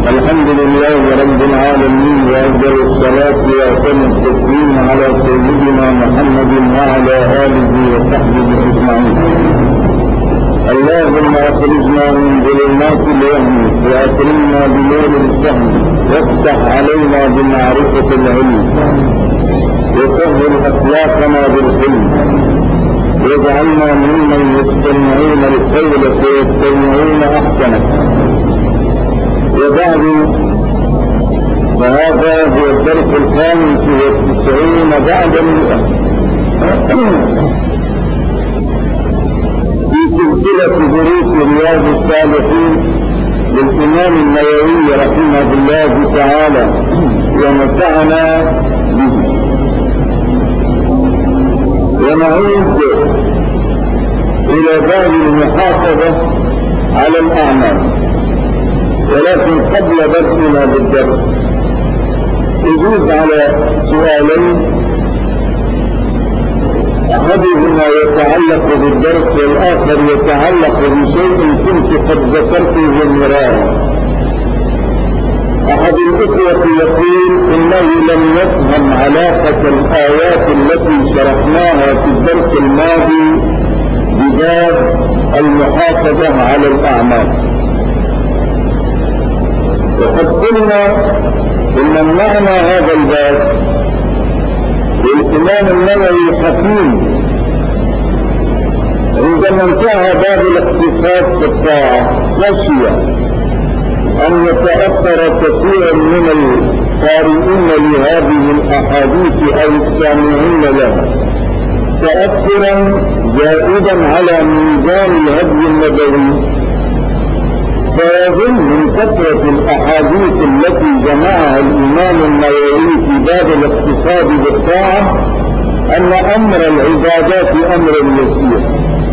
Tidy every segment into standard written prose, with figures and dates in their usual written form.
الحمد لله رب العالمين، وأفضل الصلاة وأتم التسليم على سيدنا محمد وعلى آله وصحبه أجمعين. اللهم أخرجنا من ظلمات الوهم وأكرمنا بنور الفهم، وافتح علينا بمعرفة العلم، وسهل أخلاقنا بالحلم، واجعلنا ممن يستمعون القول فيتبعون أحسنه. وبعد، فهذا هو الدرس 95 بعد 100 في سلسلة دروس رياض الصالحين للإمام النووي رحمه الله تعالى ونفعنا به. ونعود إلى باب المحافظة على الأعمال، ولكن قبل بدءنا بالدرس أجيب على سؤالين، أحدهما يتعلق بالدرس والآخر يتعلق بشيء كنت قد ذكرته مرارا. أحد الإخوة يقول إنه لم يفهم علاقة الآيات التي شرحناها في الدرس الماضي بباب المحافظة على الأعمال. وقد قلنا إن معنى هذا الباب الإمام النووي حكيم عندما انتهى باب الاقتصاد في الطاعة خشي أن يتأثر كثير من القارئين لهذه الأحاديث أو السامعين لها تأثرا زائدا على ميزان الهدي النبوي، فيظن من كثرة الأحاديث التي جمعها الإمام النووي في باب الاقتصاد بالطاعة أن أمر العبادات أمر يسير،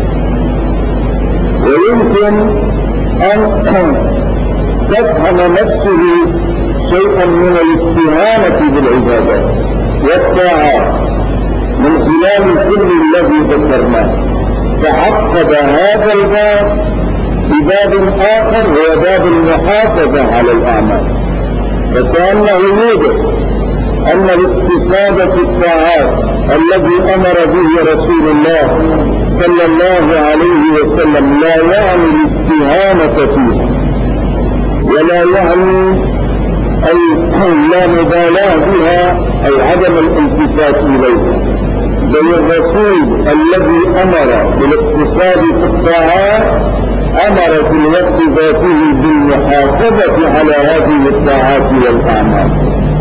ويمكن أن تفهم نفسه شيئا من الاستهانة بالعبادات والطاعات من خلال كل الذي ذكرناه، فعقد هذا الباب بباب آخر هو باب المحافظة على الأعمال، فكأنه يوجد أن الاقتصاد في الطاعات الذي أمر به رسول الله صلى الله عليه وسلم لا يعني الاستهانة فيها، ولا يعني أي لا مبالاة بها أو عدم الالتفات إليها، بل الرسول الذي أمر بالاقتصاد في الطاعات أمر في الوقت ذاته بالمحافظة على هذه الطاعات والأعمال.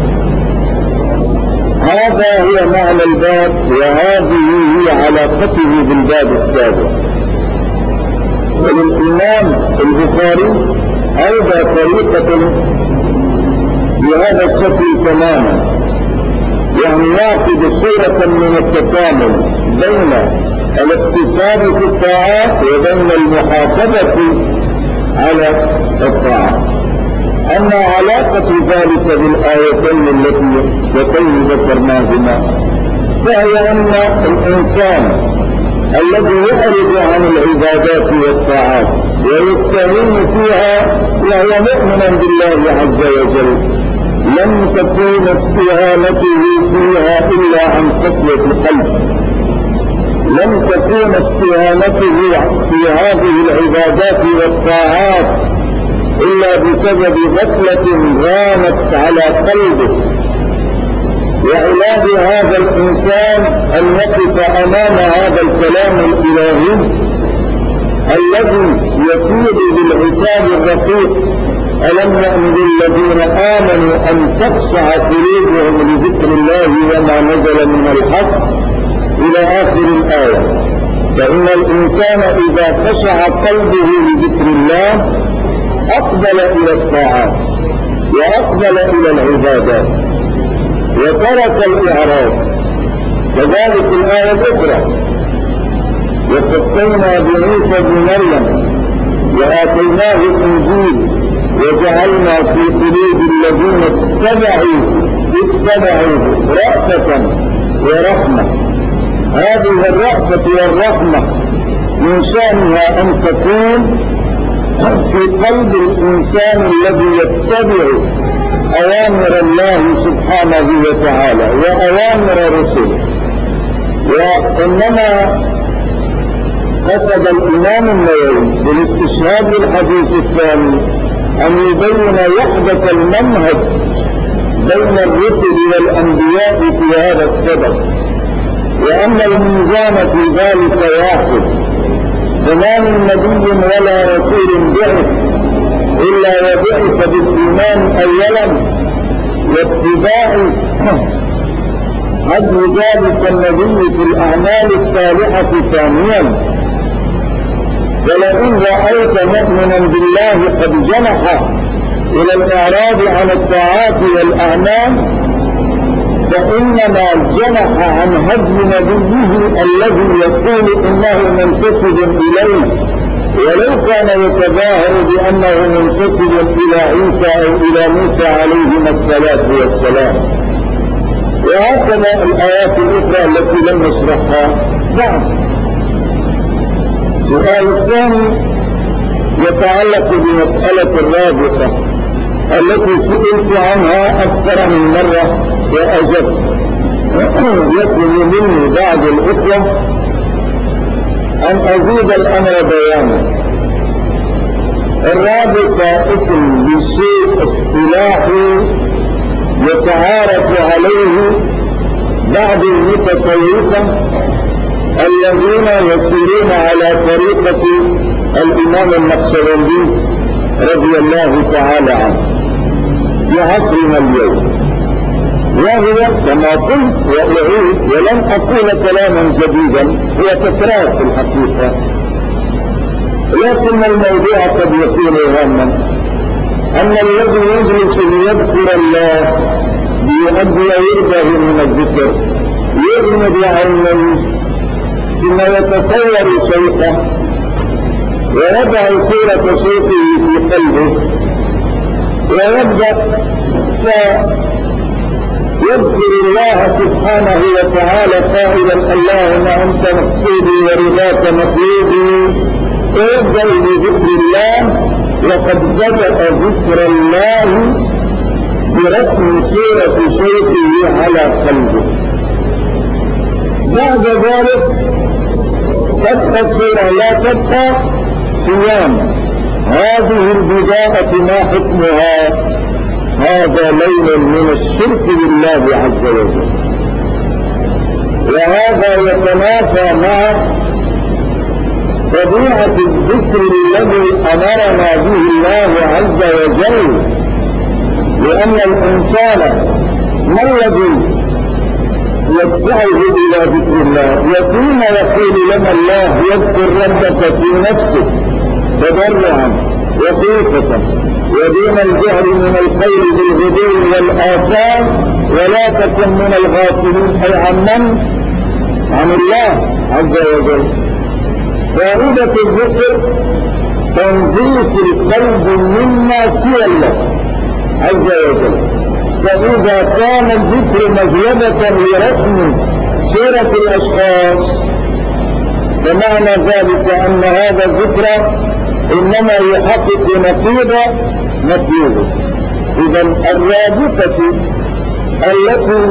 هذا هو معنى الباب، وهذه هي علاقته بالباب السابق. وللإمام البخاري أيضا طريقة بهذا الشكل تماما، يعني يأخذ صورة من التكامل بين الاقتصاد في الطاعات وبين المحافظة على الطاعات. أما علاقة ذلك بالآيتين اللتين ذكرناهما فهي أن الإنسان الذي يعرض عن العبادات والطاعات ويستعين فيها وهو مؤمنا بالله عز وجل لم تكون استهانته فيها إلا عن قسوة القلب، لم تكون استهانته في هذه العبادات والطاعات إلا بسبب غفلة غامت على قلبه. وعلاج هذا الإنسان أن يقف أمام هذا الكلام الإلهي الذي يفيض بالعتاب الرقيق: ألم يأن للذين آمنوا أن تخشع قلوبهم لذكر الله وما نزل من الحق، إلى آخر الآية. فإن الإنسان إذا خشع قلبه لذكر الله أقبل إلى الطاعات وأقبل إلى العبادات وترك الإعراض. كذلك الآية الأخرى: وقفينا بعيسى بن مريم وآتيناه الإنجيل وجعلنا في قلوب الذين اتبعوه رأفة ورحمة. هذه الرأفة والرحمة من شأنها أن تكون في قلب الإنسان الذي يتبع أوامر الله سبحانه وتعالى وأوامر رسله. وإنما قصد الإمام النووي بالاستشهاد بالحديث الثاني أن يبين وحدة المنهج بين الرسل والأنبياء في هذا السبب، وأن الميزان في ذلك واحد، وما من نبي ولا رسول بعث إلا وبعث بالإيمان أولا واتباع هدي ذلك النبي في الأعمال الصالحة ثانيا. ولئن رأيت مؤمنا بالله قد جنح إلى الإعراض عن الطاعات والأعمال فإنما جنح عن هدي نبيه الذي يقول إنه منتسب إليه، ولو كان يتظاهر بأنه منتسب إلى عيسى أو إلى موسى عليهما الصلاة والسلام. وهكذا الآيات الأخرى التي لم نشرحها بعد. السؤال الثاني يتعلق بمسألة الرابطة التي سئلت عنها أكثر من مرة وأجبت. يطلب مني بعض الإخوة أن أزيد الأمر بيانا. الرابطة اسم لشيء اصطلاحي يتعارف عليه بعض المتصوفة الذين يسيرون على طريقة الإمام النقشبندي رضي الله تعالى عنه في عصرنا اليوم، وهو كما قلت وأعيد ولن أقول كلاما جديدا، هو تكرار في الحقيقة، لكن الموضوع قد يكون هاما. أن الذي يجلس ليذكر الله ليؤدي ورده من الذكر يغمض عينيه ثم يتصور شيخه ويضع صورة شيخه في قلبه ويبدأ يذكر الله سبحانه وتعالى قائلا اللهم أنت مقصودي ورضاك مطلوبي، ويبدأ بذكر الله وقد بدأ ذكر الله برسم صورة شيخه على قلبه. بعد ذلك تبقى الصورة لا تبقى صيام. هذه البداءة ما حكمها؟ هذا لون من الشرك بالله عز وجل، وهذا يتنافى مع طبيعة الذكر الذي أمرنا به الله عز وجل، لأن الإنسان ما الذي يدفعه إلى ذكر الله؟ يكون يقول لنا الله يذكر ربك في نفسك تضرعا وخيفة ودون الجهر من الخير بالغدو والآثار ولا تكن من الغافلين، أي عن الله عز وجل. فائدة الذكر تنظيف القلب مما سوى الله عز وجل. فإذا كان الذكر مجلبة لرسم صورة الأشخاص فمعنى ذلك أن هذا الذكر إنما يحقق نتيجة. إذا الرابطة التي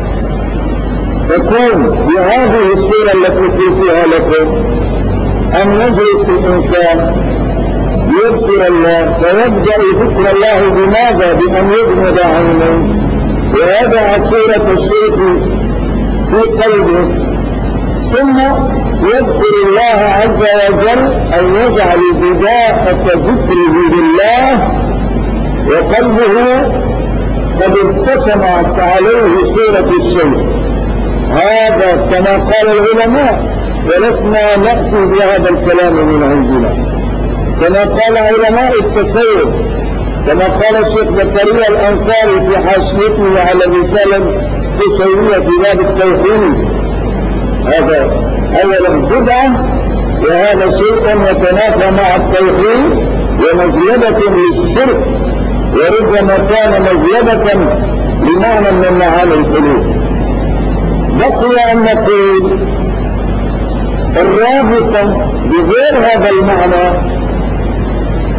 تكون بهذه الصورة التي قلتها لكم أن يجلس الإنسان يذكر الله فيبدأ ذكر الله بماذا؟ بأن يغمض عينيه ويضع صورة الشيخ في قلبه، ثم يذكر الله عز وجل أن يجعل بداية ذكره لله وقلبه قد اتسمت عليه صورة الشيخ. هذا كما قال العلماء، ولسنا نأتي بهذا الكلام من عندنا، كما قال علماء التصوف، كما قال الشيخ زكريا الأنصاري في حاشيته على الرسالة التصوفية في باب التوحيد. هذا أولا بدعة، وهذا شيء يتنافى مع التوحيد ومزيدة للشرك، وربما كان مزيدة لمعنى من معاني القلوب. بقي أن نقول الرابطة بغير هذا المعنى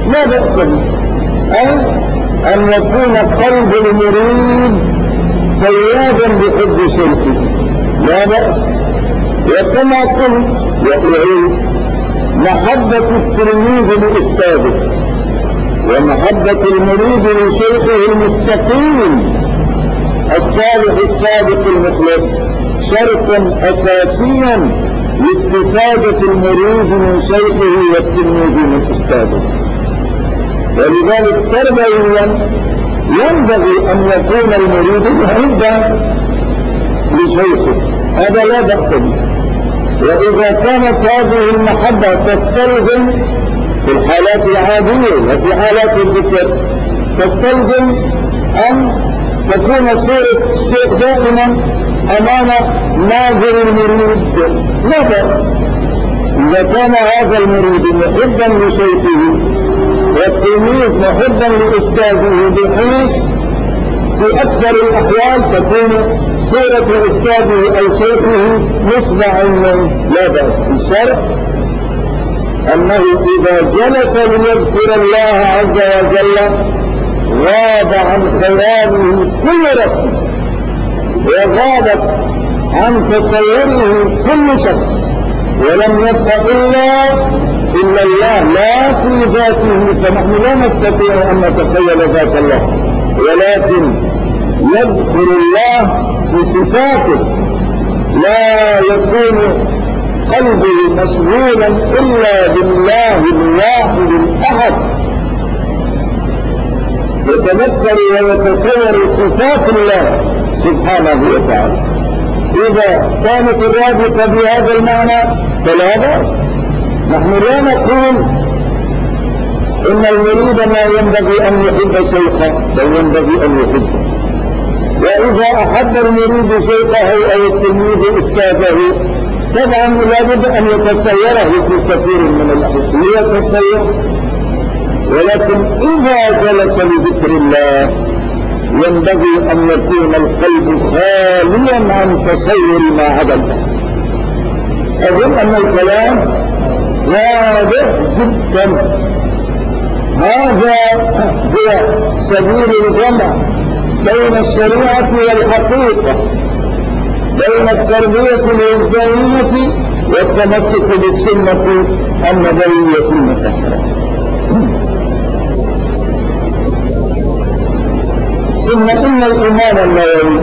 لا بأس به، أي أن يكون قلب المريد صيادا بحب شيخه، لا بأس. وكما قلت وأعيد، محبة التلميذ لأستاذه ومحبة المريد لشيخه المستقيم الصالح الصادق المخلص شرطا أساسيا لاستفادة المريد من شيخه والتلميذ من أستاذه. ولذلك تربويا ينبغي أن يكون المريد محبا لشيخه، هذا لا بأس به. وإذا كانت هذه المحبة تستلزم في الحالات العادية وفي حالات الذكر تستلزم أن تكون صورة الشيخ دائما أمام ناظر المريد، لا بأس. إذا كان هذا المريد محبا لشيخه والتلميذ محبا لأستاذه بحيث في أكثر الأحوال تكون صورة أستاذه أو شيخه نصب عينه، لا بأس، بشرط أنه إذا جلس ليذكر الله عز وجل غاب عن خياله كل رسم وغابت عن تصوره كل شخص، ولم يبق إلا الله لا في ذاته، فنحن لا نستطيع أن نتخيل ذات الله، ولكن يذكر الله بصفاته، لا يكون قلبه مشغولا إلا بالله الواحد الأحد، يتذكر ويتصور صفات الله سبحانه وتعالى. إذا كانت الرابطة بهذا المعنى فلا بأس. نحن لا نقول إن المريد ما ينبغي أن يحب شيخه، بل ينبغي أن يحبه. وإذا أحب المريد شيخه أو التلميذ أستاذه طبعا لابد أن يتصوره في كثير من الأحوال، يتصور. ولكن إذا جلس لذكر الله ينبغي أن يكون القلب خاليا عن تصور ما عدا الله. أظن أن الكلام واضح جدا. هذا هو سبيل الجمع بين الشريعة والحقيقة، بين التربية الوجدانية والتمسك بالسنة النبوية المطهرة. ثم إن الإمام النووي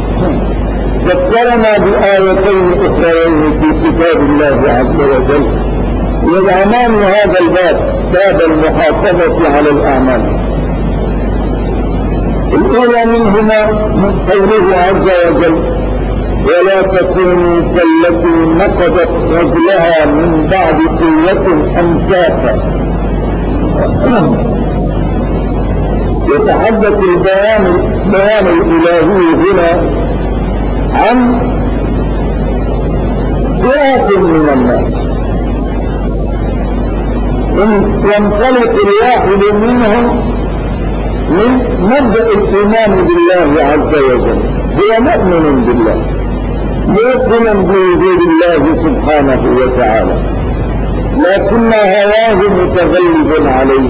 ذكرنا بآيتين أخرين في كتاب الله عز وجل يدعمان هذا الباب، باب المحافظة على الأعمال. الأولى منهما قوله عز وجل: ولا تكونوا كالتي نقضت غزلها من بعد قوة أنكاثا. يتحدث البيان الإلهي هنا عن فئة من الناس ينطلق الواحد منهم من مبدأ الإيمان بالله عز وجل، هو مؤمن بالله موقنا بوجود الله سبحانه وتعالى، لكن هواه متغلب عليه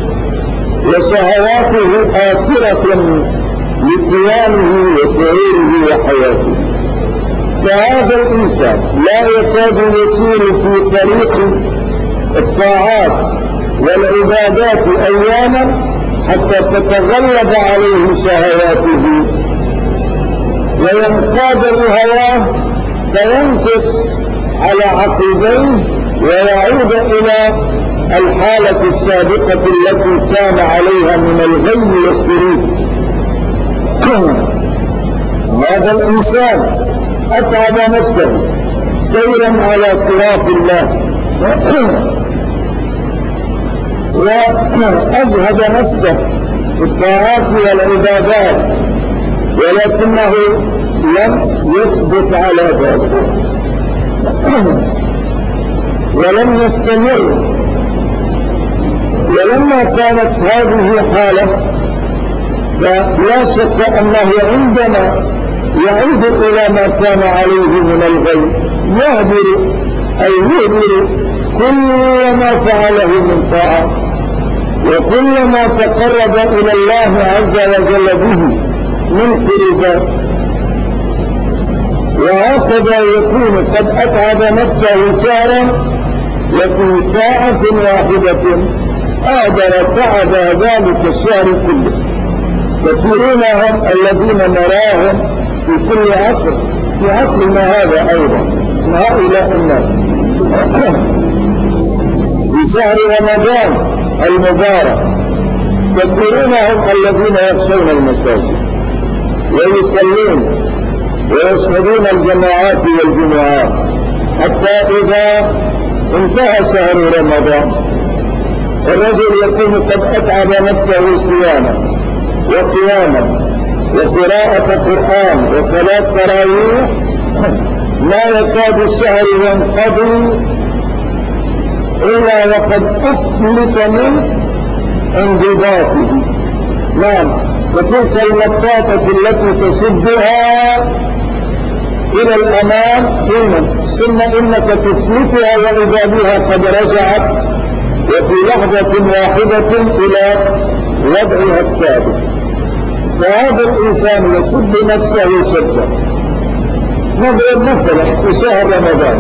وشهواته آسرة لقيامه وشعوره وحياته. فهذا الإنسان لا يكاد يسير في طريق الطاعات والعبادات أياما حتى تتغلب عليه شهواته وينقاد لهواه فينكس على عقبيه ويعود إلى الحالة السابقة التي كان عليها من الغي والسرور. هذا الإنسان أتعب نفسه سيرا على صراط الله وأجهد نفسه في الطاعات والعبادات، ولكنه لم يثبت على ذلك ولم يستمر. ولما كانت هذه حالة فلا شك أنه عندما يعود إلى ما كان عليه من الغي يهدر كل ما فعله من طاعة وكلما تقرب إلى الله عز وجل به من قربات. وهكذا يكون قد أتعب نفسه شهرا وفي ساعة واحدة أعدل تعب ذلك الشهر كله. كثيرون هم الذين نراهم في كل عصر، في عصرنا هذا أيضا من هؤلاء الناس في شهر رمضان المبارك، كثيرون هم الذين يخشون المساجد ويصلون ويشهدون الجماعات والجمعات، حتى إذا انتهى شهر رمضان الرجل يكون قد أتعب نفسه صياما وقياما وقراءة قرآن وصلاة تراويح، لا يكاد الشهر ينقضي إلا وقد أفلت من انضباطه. نعم، وتلك المطاطة التي تشدها إلى الأمام حينا، ثم إنك تفلتها وإذا بها قد رجعت وفي لحظة واحدة إلى وضعها السابق. فهذا الإنسان يشد نفسه شدة. نضرب مثلا في شهر رمضان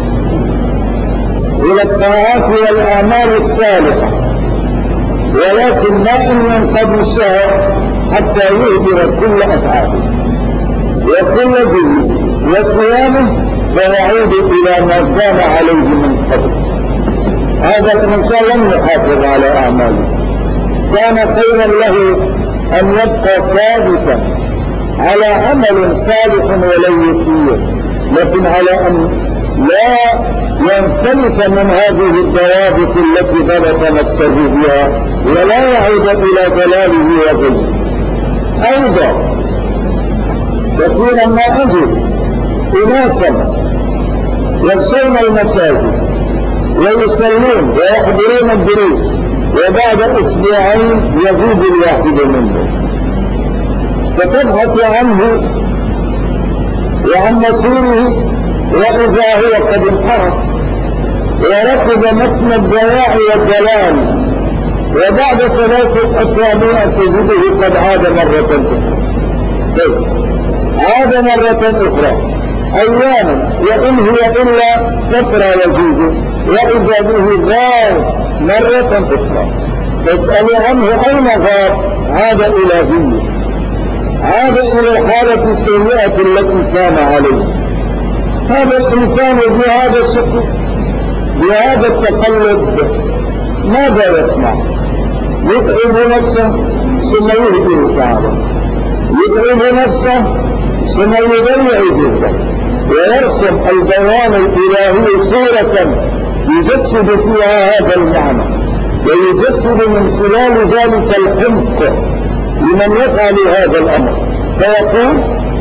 إلى الطاعات والأعمال الصالحة، ولكن ما إن ينقضي الشهر حتى يهدر كل أفعاله وكل ذنبه وصيامه فيعود إلى ما كان عليه من قبل. هذا الإنسان لم يحافظ على أعماله. كان خيرا له أن يبقى ثابتا على عمل صالح ولو يسير، لكن على أن لا ينفلت من هذه الضوابط التي ضبط نفسه بها ولا يعود إلى ضلاله وغيه. أيضا كثيرا ما أجد أناسا يخشون المساجد ويصلون ويحضرون الدروس، وبعد أسبوعين يغيب الواحد منهم، فتبحث عنه وعن مسيره وإذا هو قد انحرف وركب متن الضياع والضلال، وبعد 3 أسابيع تجده قد عاد مرة أخرى. عاد مرة أخرى أياما، وإن هي إلا فترة وجيزة، وإذا به غار مرة أخرى. تسأل عنه أين غار؟ عاد إلى ذنه، عاد إلى الحالة السيئة التي كان عليه. هذا الإنسان بهذا الشكل بهذا التقلب ماذا يصنع؟ يتعب نفسه ثم يهدر تعالى، يتعب نفسه ثم يضيع جهده، ويرسم البيان الإلهي صورة يجسد فيها هذا المعنى ويجسد من خلال ذلك الحمق لمن يفعل هذا الأمر، فيقول: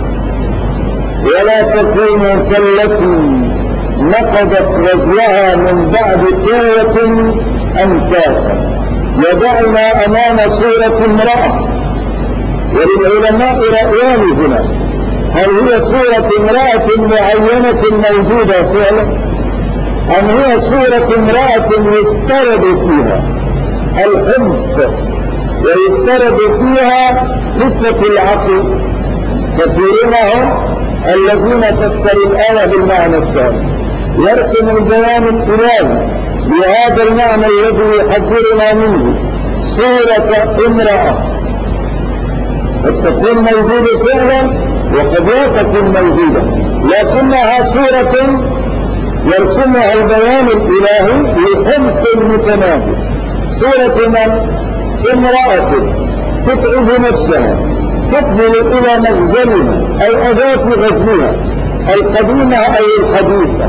ولا تكونوا كالتي نقضت غزلها من بعد قوة أنكاثا. وضعنا أمام صورة امرأة، وللعلماء رأيان هنا: هل هي صورة امرأة معينة موجودة فعلا، أم هي صورة امرأة يفترض فيها الحمق ويفترض فيها فتنة العقل؟ كثيرون هم الذين فسروا الآية بالمعنى الثاني، يرسم البيان الإلهي بهذا المعنى الذي يحذرنا منه صورة امرأة قد تكون موجودة فعلا وقد لا تكون موجودة، لكنها صورة يرسمها البيان الإلهي لحمق متناهي. صورة من؟ امرأة تتعب نفسها، تقبل إلى مغزلها أي أداة غزلها القديمة أي الحديثة،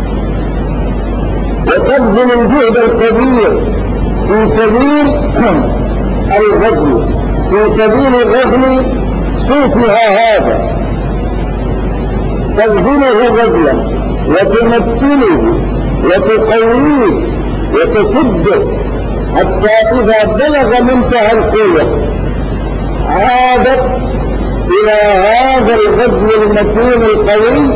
وتبذل الجهد الكبير في سبيل الغزل، في سبيل غزل صوفها هذا، تبذله غزلا وتمثله وتقويه وتسده حتى إذا بلغ منتهى القوة عادت إلى هذا الغزل المتين القوي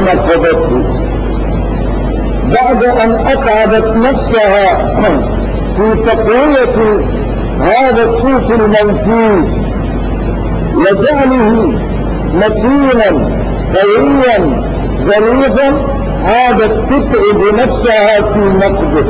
فنقضته بعد أن أتعبت نفسها في تقوية هذا الصوت المنفوذ وجعله متينا قويا غليظا، عادت تتعب نفسها في نقده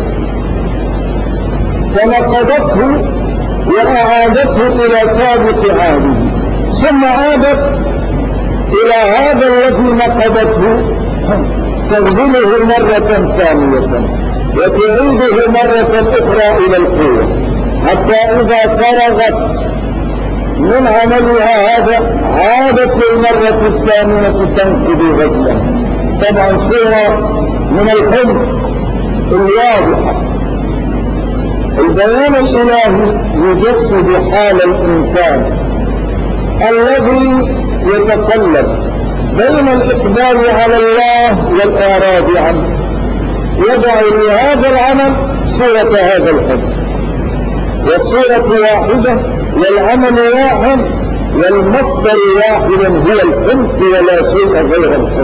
فنقضته وأعادته إلى سابق عاده، ثم عادت إلى هذا الذي نقضته تغزله مرة ثانية وتعيده مرة أخرى إلى القوة، حتى إذا فرغت من عملها هذا عادت للمرة الثانية تنقض غزلا. طبعا صورة من الحب الواضحة. البيان الإلهي يجسد حال الإنسان الذي يتقلب بين الإقبال على الله والإعراض عنه، يضع لهذا العمل صورة هذا الحب، والصورة واحدة والعمل واحد والمصدر واحد هو الحب ولا شيء غير الحب.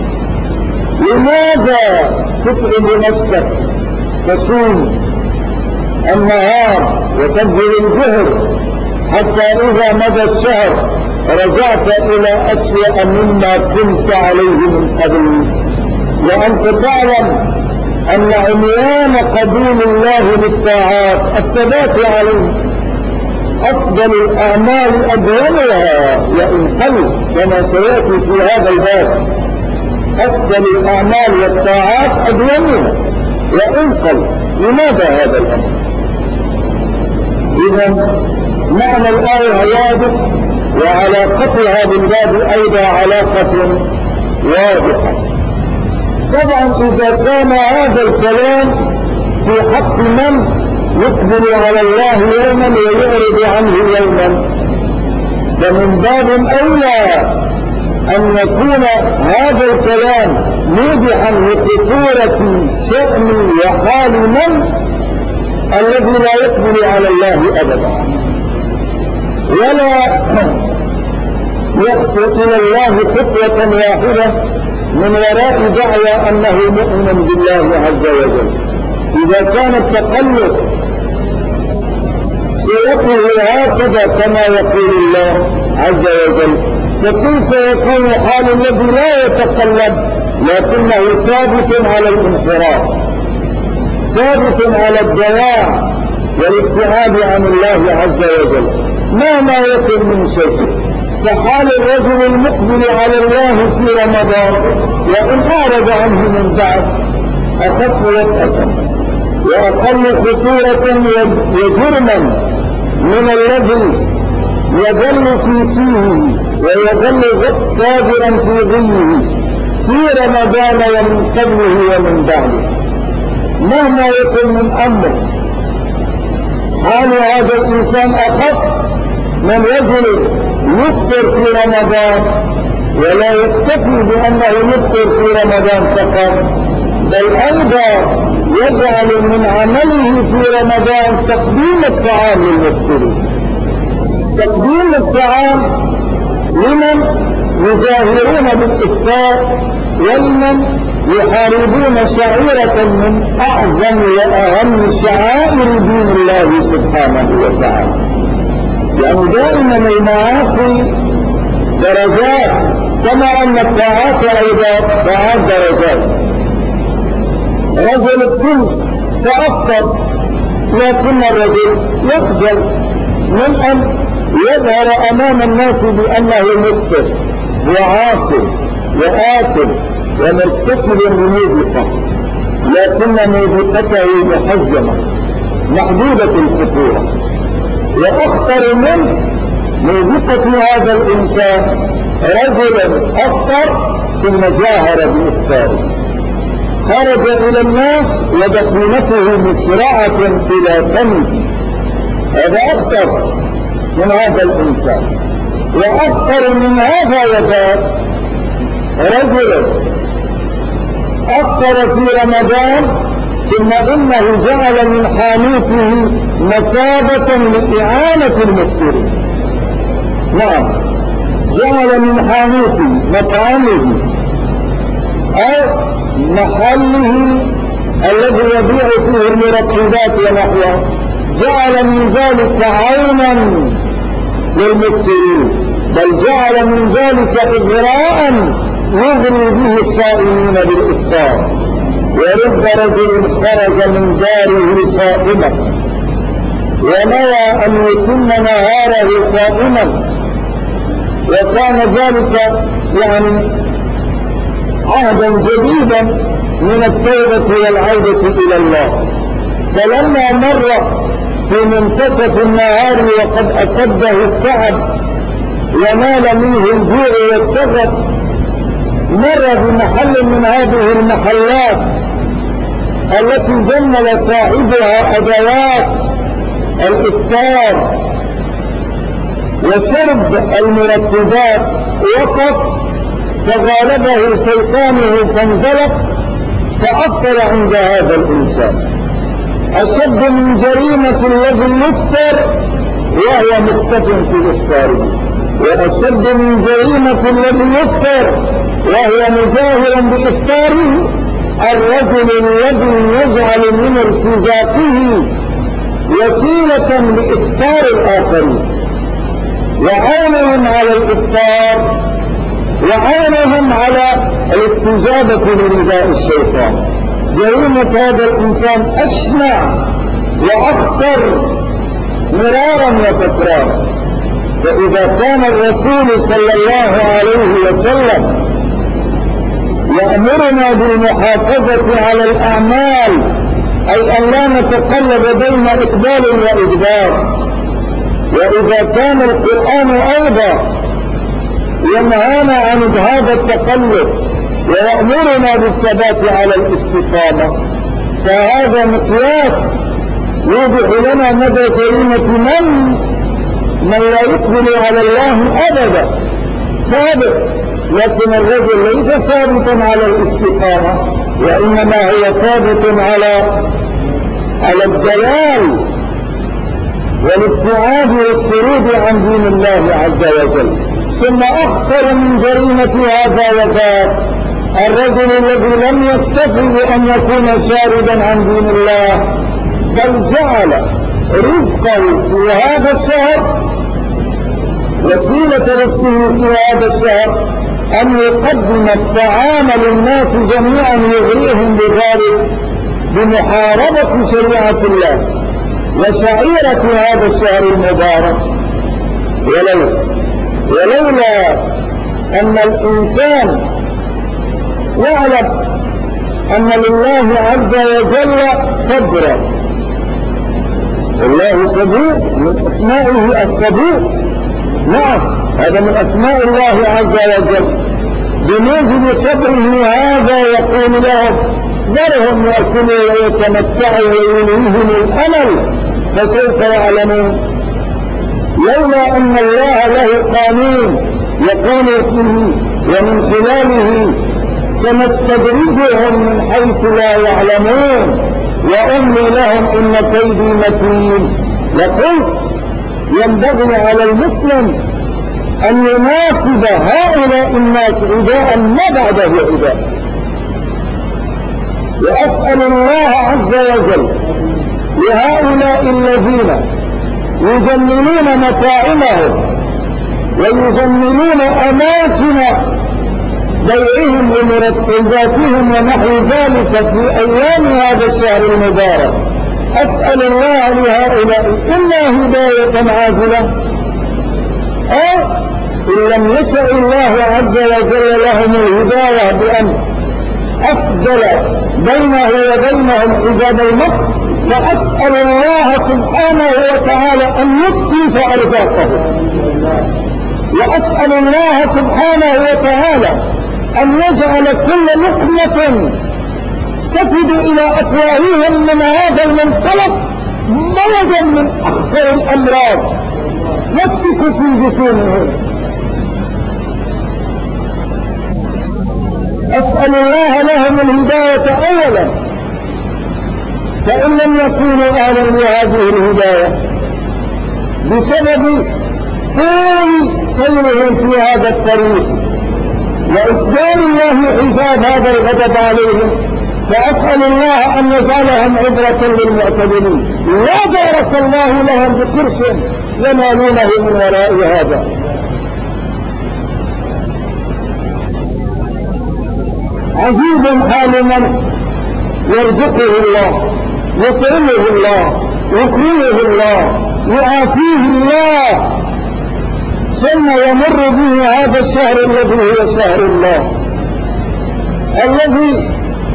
لماذا تتعب نفسك تصوم النهار وتبذل الجهد حتى إذا مضى الشهر رجعت إلى أسوأ مما كنت عليه من قبل، وأنت تعلم أن عنوان قبول الله بالطاعات الثبات عليه؟ أفضل الأعمال أدومها وإن قل، كما سيأتي في هذا الباب. أفضل الأعمال والطاعات أدومها وإن قل. لماذا هذا الأمر؟ إذا معنى الآية واضح، وعلاقتها بالباب أيضا علاقة واضحة. طبعا إذا كان هذا الكلام في حق من يقبل على الله يوما ويعرض عنه يوما، فمن باب أولى أن يكون هذا الكلام موضحا لخطورة شأن وحال من الذي لا يقبل على الله أبدا ولا يخطو إلى الله خطوة واحدة من وراء دعوى أنه مؤمن بالله عز وجل. إذا كان التقلب سيكون هكذا كما يقول الله عز وجل، فكيف يكون حال الذي لا يتقلب لكنه ثابت على الانحراف، ثابت على الضياع والابتعاد عن الله عز وجل مهما يكن من شيء؟ فحال الرجل المقبل على الله في رمضان وإن أعرض عنه من بعد أخف وطأة وأقل خطورة وجرما من الذي يظل في فيه ويظل صابرا في ظله في رمضان ومن قبله ومن بعده. مهما يكن من أمر حال هذا الإنسان أخف من رجل يفطر في رمضان ولا يكتفي بأنه يفطر في رمضان فقط، بل أيضا يجعل من عمله في رمضان تقديم الطعام للمفطرين، تقديم الطعام لمن يجاهرون بالإفطار ولمن يحاربون شعيرة من أعظم وأهم شعائر دين الله سبحانه وتعالى. يعني دائما المعاصي درجات كما أن الطاعات أيضا طاعات درجات. رجل الكل تأثر لكن الرجل يخجل من أن يظهر أمام الناس بأنه مفطر وعاصي وآكل ومرتكب لموبقة، لكن موبقته محجمة محدودة الخطورة. وأخطر من موبقة هذا الإنسان رجل أخطر ثم جاهر بإفطاره، خرج إلى الناس ودخيلته مسرعة إلى فمه، هذا أخطر من هذا الإنسان. وأخطر من هذا وذاك رجل أفطر في رمضان ثم إنه جعل من حانوته مثابة لإعانة المفطرين. نعم، جعل من حانوته مطعمه أو محله الذي يبيع فيه المركبات ونحوها، جعل من ذلك عونا للمفترين، بل جعل من ذلك إغراء يغري به الصائمين بالإفطار. ورب رجل خرج من داره صائما ونوى أن يتم نهاره صائما، وكان ذلك عهدا جديدا من التوبة والعودة إلى الله. فلما مر في منتصف النهار وقد أكده التعب ونال منه الجوع والسغط، مر بمحل من هذه المحلات التي جمل صاحبها أدوات الإفطار وشرب المركبات، وقف فغالبه شيطانه فانزلق فأفطر عند هذا الإنسان. أشد من جريمة الذي يفطر وهو مختف في إفطاره، وأشد من جريمة الذي يفطر وهو مجاهرا بإفطاره الرجل الذي يجعل من ارتزاقه وسيلة لإفطار الآخرين، وعونهم على الإفطار وعونهم على الاستجابة لنداء الشيطان. جريمة هذا الإنسان أشنع وأخطر مرارا وتكرارا. فإذا كان الرسول صلى الله عليه وسلم يأمرنا بالمحافظة على الأعمال، أي أن لا نتقلب بين إقبال وإدبار، وإذا كان القرآن أيضا ينهانا عن هذا التقلب ويأمرنا بالثبات على الاستقامة، فهذا مقياس يوضح لنا مدى جريمة من لا يقبل على الله أبدا. ثابت، لكن الرجل ليس ثابتا على الاستقامة، وإنما هو ثابت على الدلال والابتعاد والسرود عن دين الله عز وجل. ثم أخطر من جريمة هذا وذاك الرجل الذي لم يكتفي بأن يكون شاردا عن دين الله، بل جعل رزقه في هذا الشهر وسيلة رزقه في هذا الشهر أن يقدم الطعام للناس جميعا يغريهم بذلك بمحاربة شريعة الله وشعيرة هذا الشهر المبارك. ولولا أن الإنسان يعلم أن لله عز وجل صبرا، الله صبور، من أسمائه الصبور، نعم هذا من أسماء الله عز وجل. بموجب صبره هذا يقول لهم ذرهم يأكلوا ويتمتعوا ويلهيهم الأمل فسوف يعلمون. لولا أن الله له قانون يقول فيه ومن خلاله سنستدرجهم من حيث لا يعلمون وأملي لهم إن كيدي متين، لقلت ينبغي على المسلم أن يناسب هؤلاء الناس عداء ما بعده عداء. وأسأل الله عز وجل لهؤلاء الذين يجملون مطاعمهم ويجملون أماكن بيعهم ومرتباتهم ونحو ذلك في أيام هذا الشهر المبارك، أسأل الله لهؤلاء إما هداية عاجلة أو إن لم يشاء الله عز وجل لهم الهداية بأن أسدل بينه وبينهم حجاب المكر، فأسأل الله سبحانه وتعالى أن يكفي أرزاقه، وأسأل الله سبحانه وتعالى أن يجعل كل لقمة تفد إلى أفواههم من هذا المنطلق مرضا من أخطر الأمراض يسكت في جسومهم. أسأل الله لهم الهداية أولا، فإن لم يكونوا أهلا لهذه الهداية بسبب طول سيرهم في هذا الطريق وإسدال الله حجاب هذا الغضب عليهم، فأسأل الله أن يجعلهم عبرة للمعتدلين، لا بارك الله لهم بقرش ينالونه من وراء هذا. عزيز حال من يرزقه الله، يطعمه الله، يكرمه الله، يعافيه الله، ثم يمر به هذا الشهر الذي هو شهر الله، الذي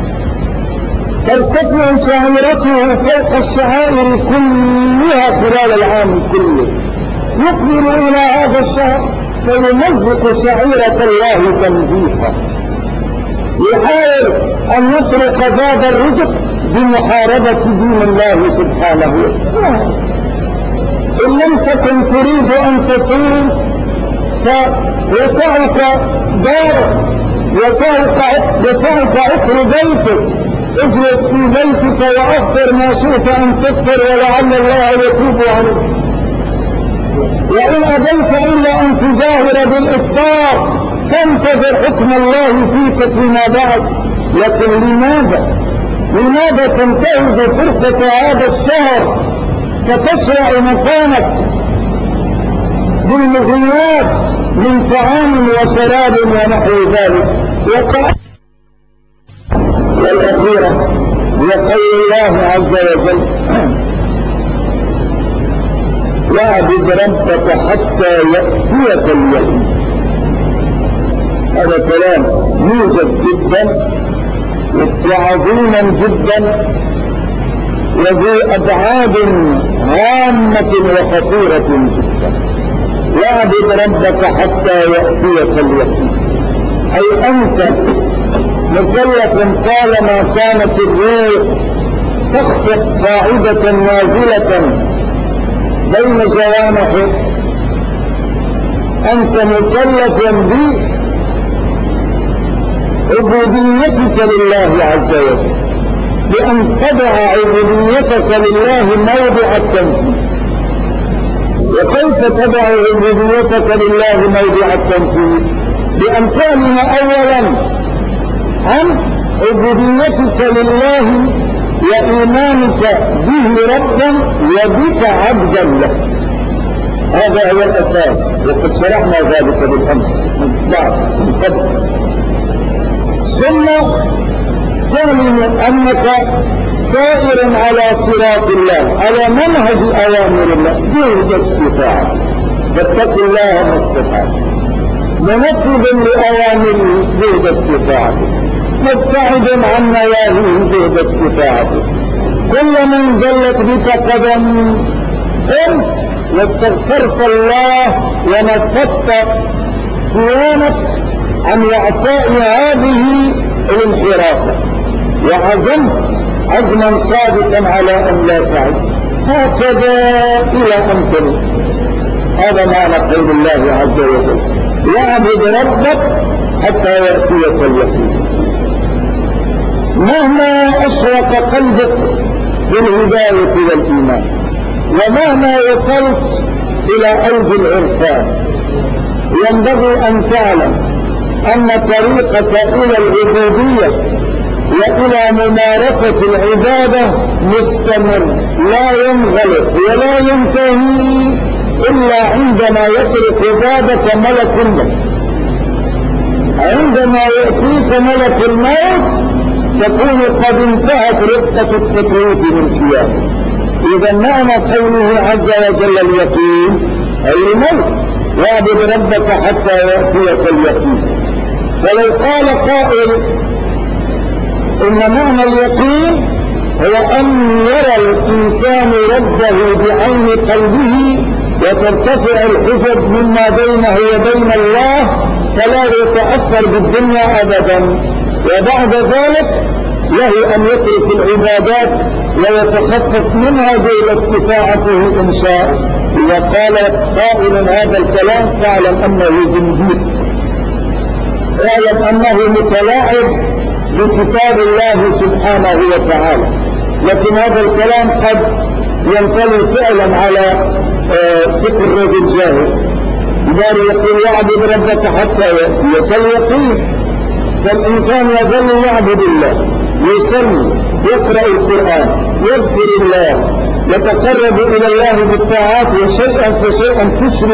ترتفع شعيرته فوق الشعائر كلها خلال العام كله. يقبل إلى هذا الشهر فيمزق شعيرة الله تمزيقا، يحاول أن يطرق باب الرزق بمحاربة دين الله سبحانه وتعالى. إن لم تكن تريد أن تصوم فيسعك دارك، يسعك عطر بيتك، اجلس في بيتك وأفطر ما شئت أن تفطر ولعل الله يتوب عليك. وإن أبيت إلا أن تجاهر بالإفطار تنتظر حكم الله فيك فيما بعد. لكن لماذا تنتهز فرصة هذا الشهر فتشرع مكانك بالمغنيات من طعام وشراب ونحو ذلك؟ والأخيرة هي قول الله عز وجل: واعبد ربك حتى يأتيك اليقين. هذا كلام موجز جدا وعظيما جدا وذو أبعاد هامة وخطيرة جدا. واعبد ربك حتى يأتيك اليقين، أي أنت مكلف طالما كانت الروح تخفق صاعدة نازلة بين جوانحك، أنت مكلف بعبوديتك لله عز وجل، بأن تضع عبوديتك لله موضع التنفيذ. وكيف تضع عبوديتك لله موضع التنفيذ؟ بأن تعلم أولا عن عبوديتك لله وإيمانك به ربا وبك عبدا له. هذا هو الأساس، وقد شرحنا ذلك بالأمس من قبل. ثم تعلم أنك سائر على صراط الله، على منهج أوامر الله جهد استطاعة، فاتق الله ما استطعت، منفذ لأوامره جهد استطاعته، مبتعد عن نواهيه جهد استطاعته. كل من زلت بك قدم قمت واستغفرت الله ونفذت صيانك عن وعثاء هذه الانحرافة، وعزمت عزما صادقا على أن لا تعد، هكذا إلى أن تموت. هذا معنى قول الله عز وجل: واعبد ربك حتى يأتيك اليقين. مهما أشرق قلبك بالهداية والإيمان، ومهما وصلت إلى أرض العرفان، ينبغي أن تعلم أن طريقك إلى العبودية وإلى ممارسة العبادة مستمر، لا ينغلق ولا ينتهي إلا عندما يطرق بابك ملك الموت. عندما يأتيك ملك الموت تكون قد انتهت رقة التكليف بالقيامة. إذا معنى قوله عز وجل اليقين أي الموت: واعبد ربك حتى يأتيك اليقين. ولو قال قائل إن معنى اليقين هو أن يرى الإنسان ربه بعين قلبه وترتفع الحجب مما بينه وبين الله فلا يتأثر بالدنيا أبدا، وبعد ذلك له أن يترك العبادات ويتخفف منها دون استطاعته إن شاء. إذا قال قائل هذا الكلام فاعلم أنه زنديق، اعلم أنه متلاعب بكتاب الله سبحانه وتعالى. لكن هذا الكلام قد ينطلي فعلا على فكر الرجل جاهل. لذلك يقول: واعبد ربك حتى يأتيك اليقين. فالإنسان يظل يعبد الله يصلي، يقرأ القرآن، يذكر الله، يتقرب إلى الله بالطاعات، وشيئا فشيئا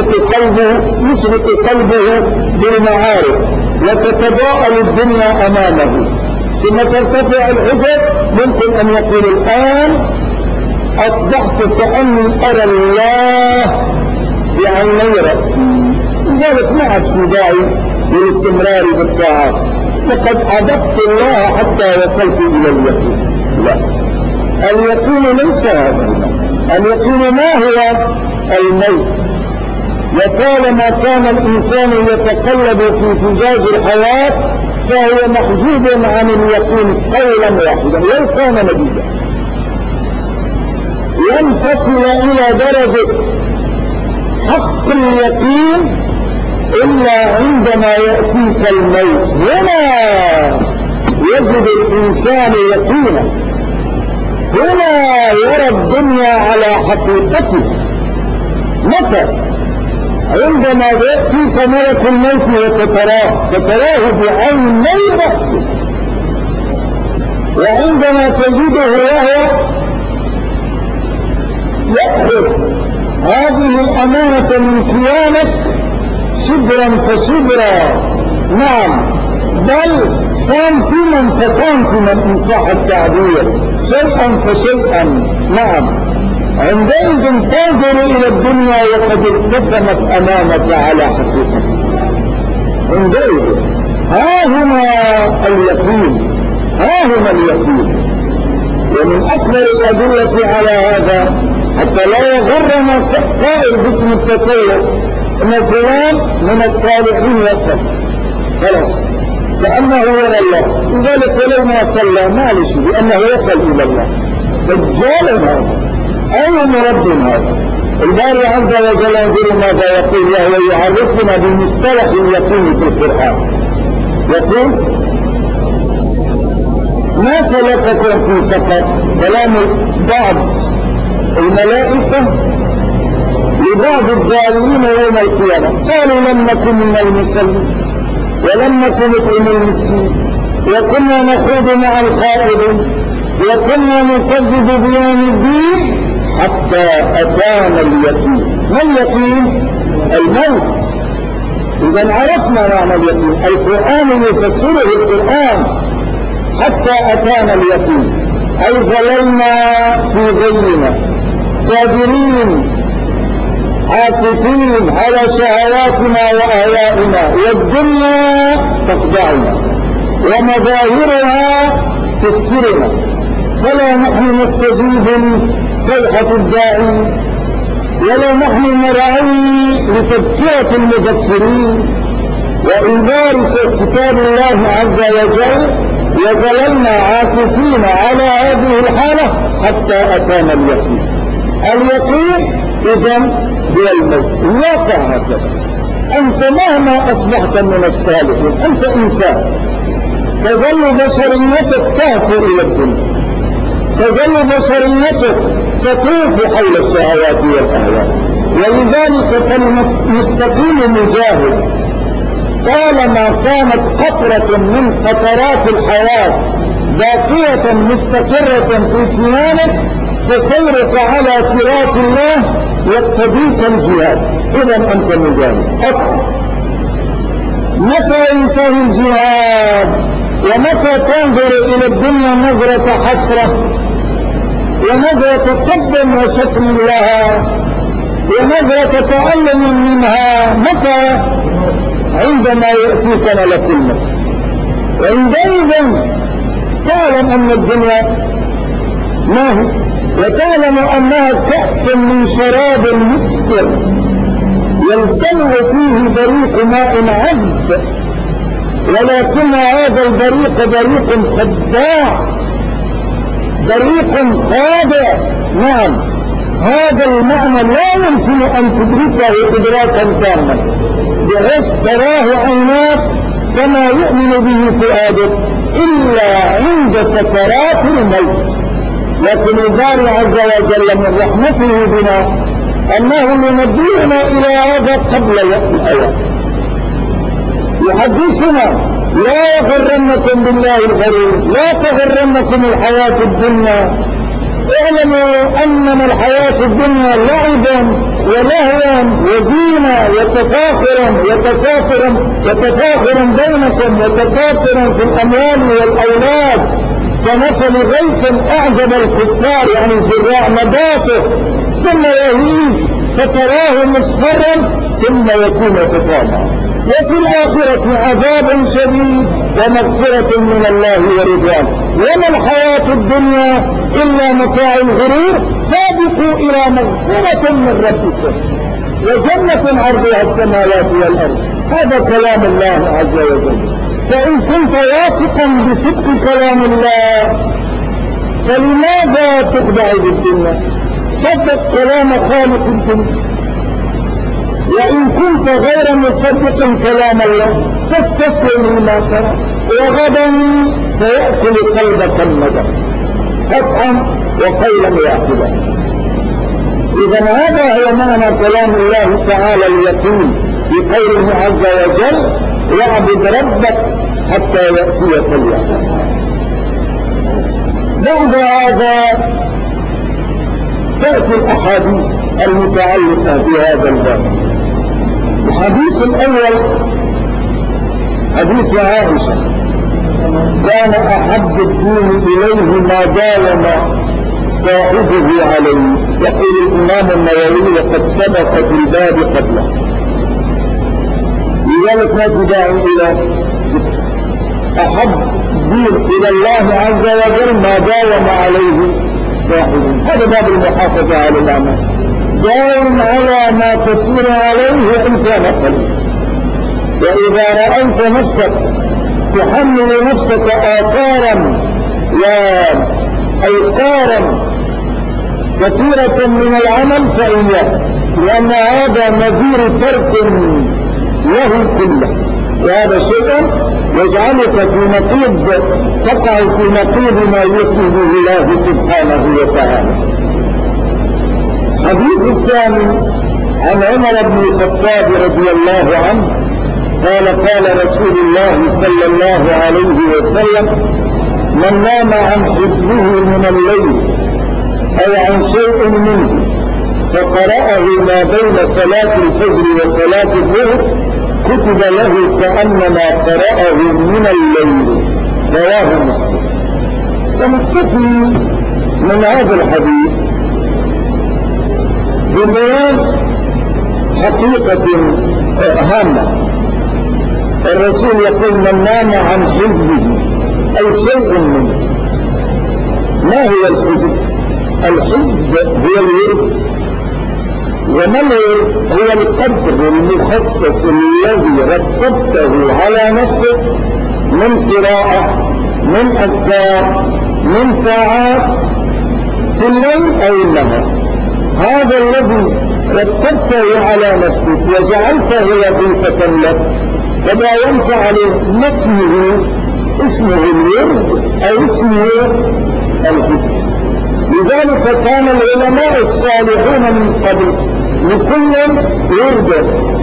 يشرق قلبه بالمعارف، وتتضاءل الدنيا أمامه، ثم ترتفع الحجب. ممكن أن يقول الآن أصبحت كأني أرى الله بعيني رأسي، لذلك ما عاد في داعي للاستمرار بالطاعات، لقد عبدت الله حتى وصلت إلى اليقين. لا، اليقين ليس هذا. اليقين ما هو؟ الموت. وطالما كان الإنسان يتقلب في فجاج الحياة فهو محجوب عن اليقين قولا واحدا لو كان نبيا. لن تصل إلى درجة حق اليقين إلا عندما يأتيك الموت. هنا يجد الإنسان يقينا، هنا يرى الدنيا على حقيقته. متى؟ عندما يأتيك ملك الموت ستراه بعيني رأسه، وعندما تجده وهو يأخذ هذه الأمانة من كيانك شبرا فشبرا، نعم، بل سنتما فسنتما إن صح التعبير، شيئا فشيئا، نعم، عندئذ تنظر إلى الدنيا وقد ابتسمت أمامك على حقيقتها. عندئذ ها هنا اليقين، ها هنا اليقين. ومن أكبر الأدلة على هذا حتى لا يغرنا قائل باسم التسوق ان فلان من الصالحين وصل، خلاص لأنه يرى الله، لذلك ولو ما صلى معلش لأنه يصل إلى الله. دجال هذا، أي مرب هذا؟ الباري عز وجل يقول ماذا يقول؟ وهو يعرفنا بمصطلح اليقين في القرآن، يقول ما سلككم في سقر؟ كلام بعض الملائكة لبعض الضالين يوم القيامة، قالوا لم نكن من المصلين ولم نكن نطعم المسكين وكنا نخوض مع الخائضين وكنا نكذب بيوم الدين حتى أتانا اليقين. ما اليقين؟ الموت. إذا عرفنا معنى اليقين، القرآن يفسره القرآن حتى أتانا اليقين، أي ظللنا في غينا صابرين عاكفين على شهواتنا وأهوائنا، والدنيا تخدعنا ومظاهرها تسكرنا، فلا نحن نستجيب صيحة الداعي ولا نحن نرعي لتذكرة المذكرين وإنذار كتاب الله عز وجل، وظللنا عاكفين على هذه الحالة حتى أتانا اليقين. اليقين إذن هو الموت، الواقع هكذا. أنت مهما أصبحت من الصالحين أنت إنسان، تظل بشريتك تهفو إلى الدنيا، تظل بشريتك تطوف حول الشهوات والأهواء. ولذلك فالمستقيم مجاهد طالما كانت قطرة من قطرات الحياة باقية مستقرة في كيانك فسيرك على صراط الله يقتضيك الجهاد، إذا أنت مجاهد. متى ينتهي الجهاد؟ ومتى تنظر إلى الدنيا نظرة حسرة ونظرة صد وشتم لها ونظرة تعلم منها؟ متى؟ عندما يأتيك ملك الموت، وعندئذ تعلم أن الدنيا ما هي، وتعلم أنها كأس من شراب مسكر يلتمع فيه بريق ماء عذب، ولكن هذا البريق بريق خداع، بريق خادع. نعم، هذا المعنى لا يمكن أن تدركه إدراكا تاما بحيث تراه عيناك كما يؤمن به فؤادك إلا عند سكرات الموت. لكن الباري عز وجل من رحمته بنا أنه ينبهنا إلى هذا قبل وقت الأوان، يحدثنا لا يغرنكم بالله الغرور، لا تغرنكم الحياة الدنيا. اعلموا أنما الحياة الدنيا لعبا ولهوا وزينة وتفاخرا بينكم وتفاخرا في الأموال والأولاد كمثل غيث أعجب الكفار يعني الزراع نباته ثم يهيج فتراه مصفرا ثم يكون حطاما وفي الآخرة عذاب شديد ومغفرة من الله ورضوان وما الحياة الدنيا إلا متاع الغرور سابقوا إلى مغفرة من ربكم وجنة عرضها السماوات والأرض. هذا كلام الله عز وجل. فإن كنت واثقا بصدق كلام الله فلماذا تخدع بالدنيا؟ صدق كلام خالق الدنيا. وإن كنت غير مصدق كلام الله فاستسلم لما ترى وغدا سيأكل قلبك الندى قطعا وقيلا واحدا. إذا هذا هو معنى كلام الله تعالى اليقين بقوله عز وجل واعبد ربك حتى يأتيك اليقين. بعد هذا تأتي الأحاديث المتعلقة بهذا الباب. الحديث الأول حديث عائشة كان أحب الدين إليه ما داوم صاحبه عليه. يقول الإمام النووي وقد سبق في الباب قبله لذلك ما تدعي إلى أحب الدين إلى الله عز وجل ما داوم عليه صاحبه. هذا باب المحافظة على الأعمال داوم على ما تسير عليه إن كان قليلا. وإذا رأيت نفسك تحمل نفسك آثارا وأوقارا كثيرة من العمل فإياك لأن هذا نذير ترك له كله وهذا شيء يجعلك في نقيض تقع في نقيض ما يسند الله سبحانه وتعالى. الحديث الثاني عن عمر بن الخطاب رضي الله عنه قال رسول الله صلى الله عليه وسلم من نام عن حزبه من الليل أو عن شيء منه فقرأه ما بين صلاة الفجر وصلاة الظهر كتب له كأنما قرأه من الليل. رواه مسلم. سنكتفي من هذا الحديث ببيان حقيقة هامة. الرسول يقول من نام عن حزبه أي شيء منه. ما هو الحزب؟ الحزب هو الورد، وما الورد؟ هو القدر المخصص الذي رتبته على نفسك من قراءة من أذكار من طاعات في الليل أو النهار. هذا الذي رتبته على نفسك وجعلته وظيفة لك فلا ينفع عليه ما اسمه الورد أو اسمه الحزب. لذلك كان العلماء الصالحون من قبل لكل ورد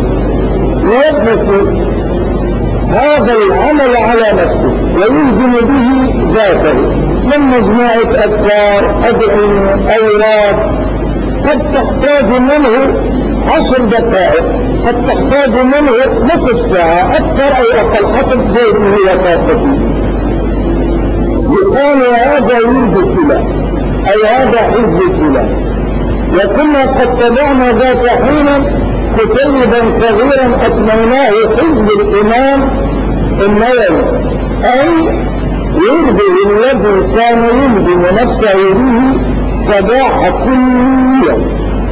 يوظف هذا العمل على نفسه ويلزم به ذاته من مجموعة أذكار أدعية أوراد قد تحتاج منه 10 دقائق قد تحتاج منه نصف ساعة أكثر أو أقل حسب زيته وطاقته. يقال هذا ورد فلان أي هذا حزب فلان. وكنا قد تبعنا ذات حين كتيبا صغيرا أسميناه حزب الإمام النووي أي ورده الذي كان يلزم نفسه به صباح كل يوم،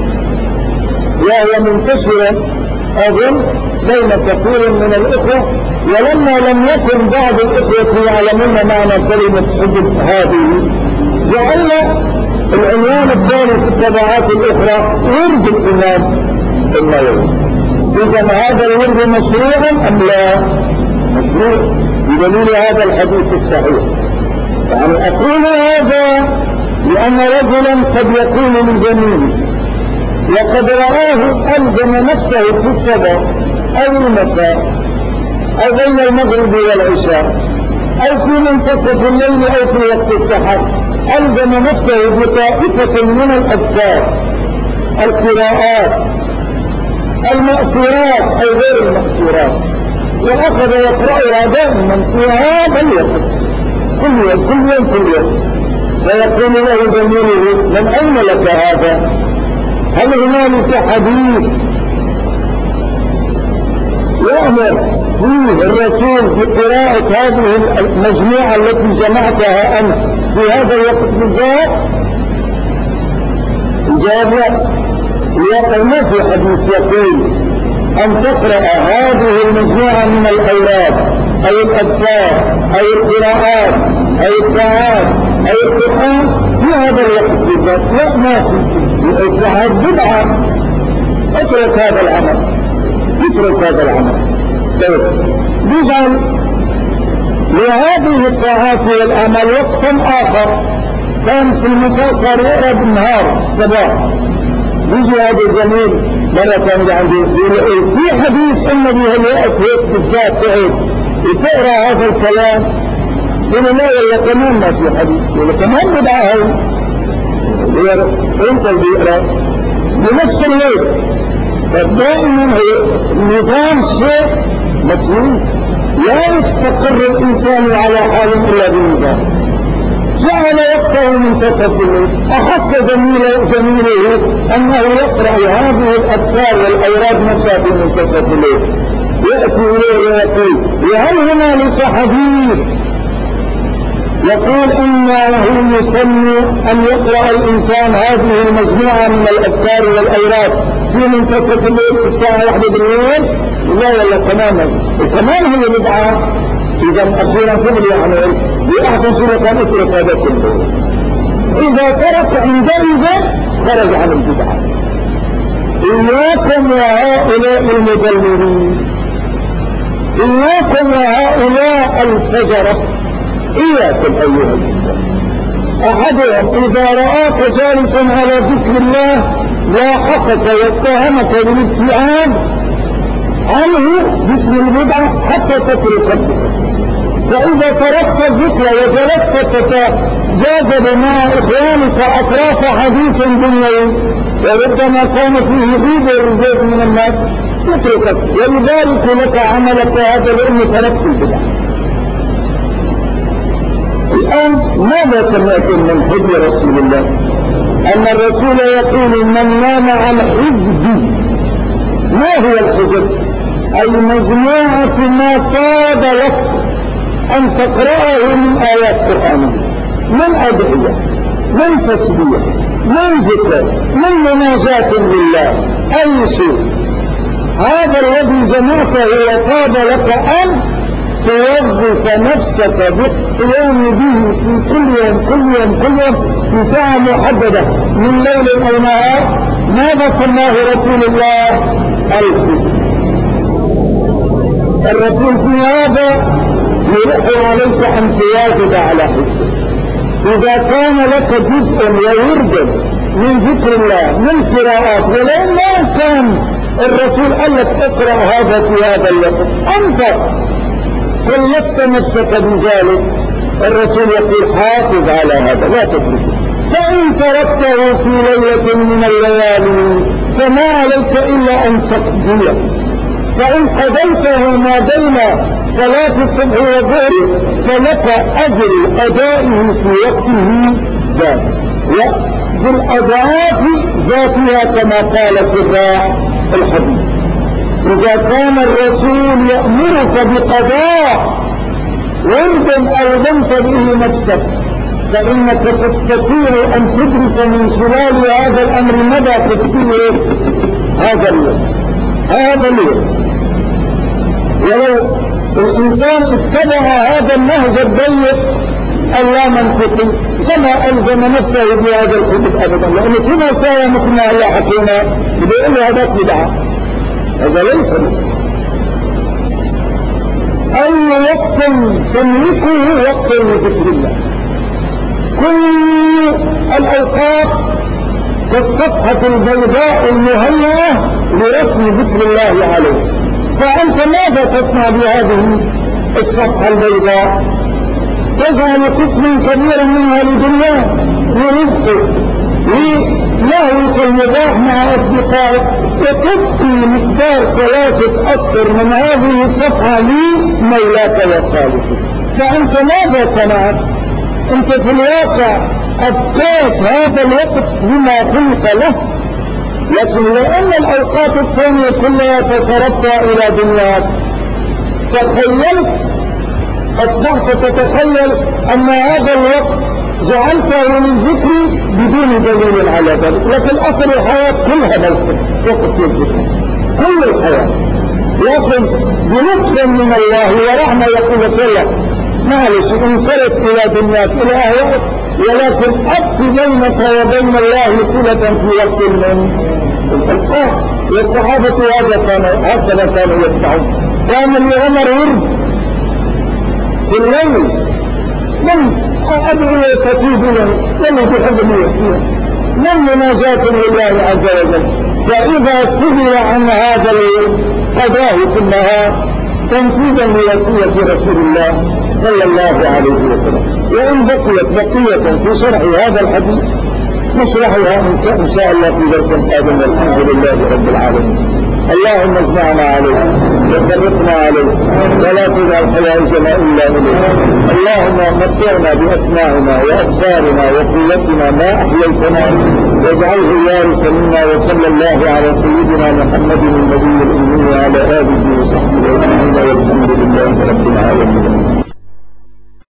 وهي منتشرة أظن بين كثير من الإخوة. ولما لم يكن بعض الإخوة يعلمون معنى كلمة حزب هذه جعلنا العنوان الثاني في الطبعات الأخرى ورد الإمام النووي. إذا هذا الورد مشروع أم لا؟ مشروع بدليل هذا الحديث الصحيح. يعني أقول هذا لأن رجلا قد يقول لزميله وقد رآه ألزم نفسه في الصباح أو المساء أو بين المغرب والعشاء أو في منتصف الليل أو في وقت السحر ألزم نفسه بطائفة من الأذكار، القراءات، المأثورات أو غير المأثورات، وأخذ يقرأها دائما في هذا الوقت كل يوم ويقول له زميله: من أين لك هذا؟ هل هنالك حديث يأمر فيه الرسول بقراءة هذه المجموعة التي جمعتها أنت في هذا الوقت بالذات؟ جاب لا، ما في حديث يقول أن تقرأ هذه المجموعة من الأولاد أو الأذكار أو القراءات أو الطاعات أو القرآن في هذا الوقت بالذات. لا، ما في. إصلاحات بدعة. اترك هذا العمل. يجعل لهذه الطاعات والأعمال وقتا آخر. كان في المساء صار يقرأ بالنهار الصباح. يجي هذا الزميل مرة كان عندي في حديث النبي هيئة هيك بالذات تقرأ هذا الكلام. يقول لا، ولا كمان ما في حديث، ولا كمان بدعة. انت اللي بيقرأ بنفس الليل. فدائما نظام شيء مطلوب. لا يستقر الإنسان على حال إلا بالنظام. جعل وقته منتصف الليل. أحس زميله أنه يقرأ هذه الأذكار والأوراد نفسها في منتصف الليل. يأتي إليه ويقول: وهل هنالك حديث يقول إنه يسمى أن يقرأ الإنسان هذه المجموعة من الأذكار والأوراد في منتصف الليل في الساعة 1 بالليل؟ لا، ولا تماما. وكمان هي بدعة. إذا أخيرا سبب يعمل بأحسن سورة كان اترك هذا كله. إذا ترك عندئذ خرج عن البدعة. إياكم وهؤلاء المضللين، إياكم وهؤلاء الفجرة، إياكم أيها الإنسان. أحدهم إذا رآك جالسا على ذكر الله لاحقك واتهمك بالابتعاد عنه باسم البدعة حتى تترك الذكر. فإذا تركت الذكر وجلست تتجاذب مع إخوانك أطراف حديث دنيوي وربما كان فيه عيد الرجال من الناس تتركك، ولذلك لك عملك هذا لأن تركت البدعة. الآن ماذا سمعتم من حب رسول الله؟ أن الرسول يقول: من نام عن حزبي. ما هو الحزب؟ أي مجموعة ما طاب لك أن تقرأه من آيات قرآن، من أدعية، من تسبيح، من ذكر، من مناجاة لله، أي شيء. هذا الذي جمعته وطاب لك أن توظف نفسك بالقيام به في كل يوم في ساعة محددة من ليل أو نهار. ماذا سماه رسول الله؟ الحزب. الرسول في هذا يلح عليك أن تواظب على حزبك. إذا كان لك جزء وورد من ذكر الله من قراءات، ولو ما كان الرسول قال لك اقرأ هذا في هذا الوقت، أنت كلفت نفسك بذلك. الرسول يقول: حافظ على هذا لا تتركه. فإن تركته في ليلة من الليالي فما عليك إلا أن تقضيه. فإن قضيته ما بين صلاة الصبح والظهر فلك أجر أدائه في وقته ذات، وبالأضعاف ذاتها كما قال شراح الحديث. إذا كان الرسول يأمرك بقضاء ورد ألزمت به نفسك، فإنك تستطيع أن تدرك من خلال هذا الأمر مدى تفسير هذا اليوم. ولو الإنسان اتبع هذا النهج الضيق اللامنطقي كما ألزم نفسه بهذا الحزب أبدا، لأن سنة ساوى مثل ما هي حكينا بيقول هذا بدعة، هذا ليس بدعة. أي وقت تملكه وقت لذكر الله. كل الأوقات كالصفحة البيضاء المهيئة لرسم ذكر الله عليه. فأنت ماذا تصنع بهذه الصفحة البيضاء؟ تجعل قسما كبيرا منها لدنيا ورزقه ولهوك المباح مع أصدقائك، وتبقي مقدار 3 أسطر من هذه الصفحة لمولاك وخالقك. فأنت ماذا صنعت؟ أنت في الواقع أبقيت هذا الوقت بما خلق له، لكن لو أن الأوقات الثانية كلها تصرفت إلى دنياك، تخيلت، أصبحت تتخيل أن هذا الوقت جعلته للذكر بدون دليل على ذلك، لكن أصل الحياة كلها موقف وقت للذكر، كل الحياة، لكن بلطف من الله ورحمة يقول لك معلش انصرف إلى دنياك إلى أهوائك، ولكن أبق بينك وبين الله صلة في وقت من الأوقات. والصحابة هكذا كانوا يسمعون. كان لعمر ورد في الليل من أدعية تفيد له ولا بحب يحييه من مناجاة لله عز وجل، فإذا سئل عن هذا القضاء في النهار تنفيذا لوصية رسول الله صلى الله عليه وسلم. وإن بقيت بقية في شرح هذا الحديث نشرحها إن شاء الله في درس قادم، والحمد لله رب العالمين. اللهم اجمعنا عليك وفرقنا عليك ولا تجعل حوائجنا إلا إليك. اللهم متعنا بأسماعنا وأبصارنا وقوتنا ما أحييتنا واجعله الوارث منا، وصلى الله على سيدنا محمد النبي الأمي وعلى آله وصحبه أجمعين، والحمد لله رب العالمين.